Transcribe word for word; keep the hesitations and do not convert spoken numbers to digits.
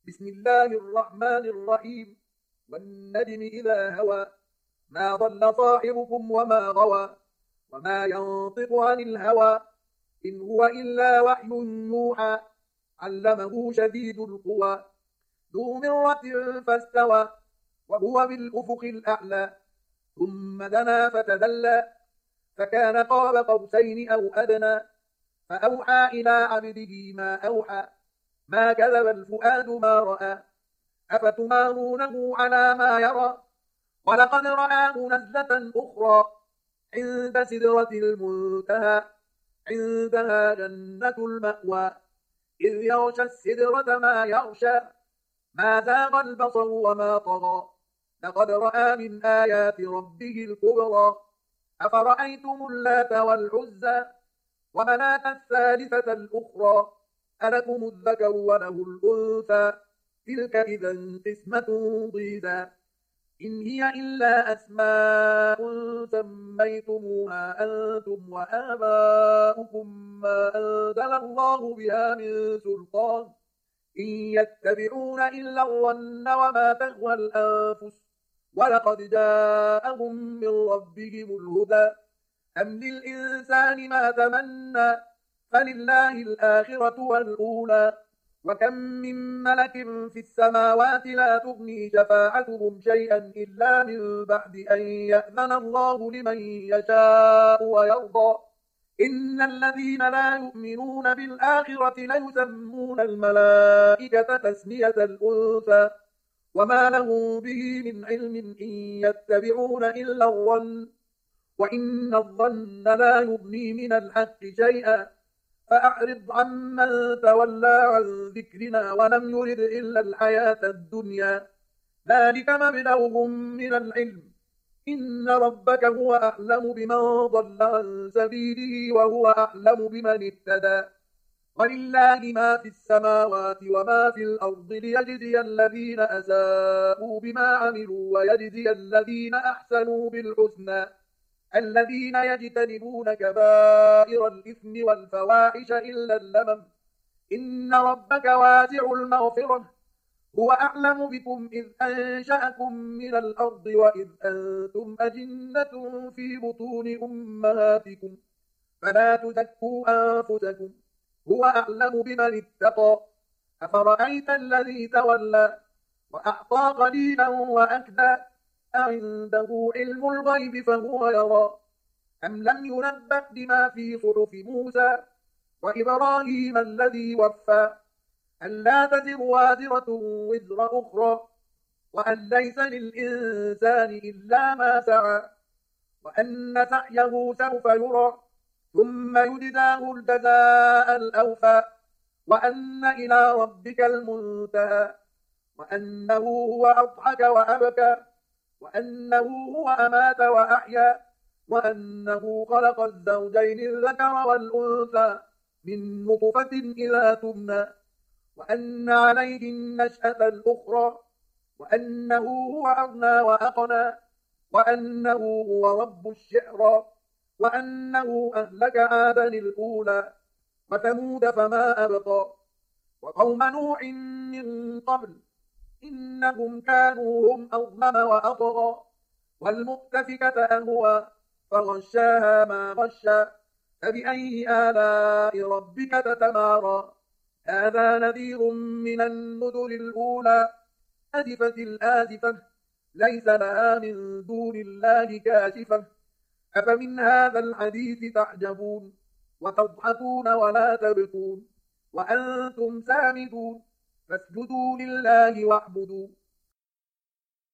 بسم الله الرحمن الرحيم. والنجم إذا هوى ما ضل صاحبكم وما غوى وما ينطق عن الهوى إن هو إلا وحي يوحى علمه شديد القوى ذو مرة فاستوى وهو بالأفق الأعلى ثم دنا فتدلى فكان قاب قوسين أو أدنى فأوحى إلى عبده ما أوحى ما كذب الفؤاد ما رأى أفتمارونه على ما يرى ولقد رآه نزلة أخرى عند سدرة المنتهى عندها جنة المأوى إذ يغشى السدرة ما يغشى ما زاغ البصر وما طغى لقد رأى من آيات ربه الكبرى أفرأيتم اللات والعزى ومناة الثالثة الأخرى ألكم الذكر وله الأنثى تلك إذا قسمة ضيزى إن هي إلا أسماء سميتموها أنتم وآباؤكم ما أنزل الله بها من سلطان إن يتبعون إلا الظن وما تهوى الأنفس ولقد جاءهم من ربهم الهدى أم للإنسان ما تمنى فلله الآخرة والأولى وكم من ملك في السماوات لا تغني شفاعتهم شيئا إلا من بعد أن يأذن الله لمن يشاء ويرضى إن الذين لا يؤمنون بالآخرة ليسمون الملائكة تسمية الأنثى وما لهم به من علم إن يتبعون إلا الظن وإن الظن لا يغني من الحق شيئا فأعرض عمن تولى عن ذكرنا ولم يرد إلا الحياة الدنيا ذلك مبلغهم من العلم إن ربك هو أعلم بمن ضل عن سبيله وهو أعلم بمن اهتدى ولله ما في السماوات وما في الأرض ليجزي الذين أساءوا بما عملوا ويجزي الذين أحسنوا بالحسنى الذين يجتنبون كبائر الإثم والفواحش إلا اللمم إن ربك واسع المغفرة هو أعلم بكم إذ أنشأكم من الأرض وإذ أنتم أجنة في بطون أمهاتكم فلا تزكوا أنفسكم هو أعلم بمن اتقى أفرأيت الذي تولى وأعطى قليلا وأكدى أعنده علم الغيب فهو يرى أم لم ينبأ بما في صحف موسى وإبراهيم الذي وفى ألا تزر وازرة وزر أخرى وأن ليس للإنسان إلا ما سعى وأن سعيه سوف يرى ثم يجزاه الجزاء الأوفى وأن إلى ربك المنتهى وأنه هو أضحك وأبكى وأنه هو أمات وأحيا وأنه خلق الزوجين الذكر والأنثى من نطفة إذا تمنى وأن عليه النشأة الأخرى وأنه هو أغنى وأقنى وأنه هو رب الشعرى وأنه أهلك عادا الأولى وثمود فما أبقى وقوم نوح من قبل إنهم كانوا هم أظلم وأطغى والمؤتفكة أهوى فغشاها ما غشى فبأي آلاء ربك تتمارى هذا نذير من النذر الأولى أزفت الآزفة ليس لها من دون الله كاشفة أفمن هذا الحديث تعجبون وتضحكون ولا تبكون وأنتم سامدون فاسجدوا لله واعبدوا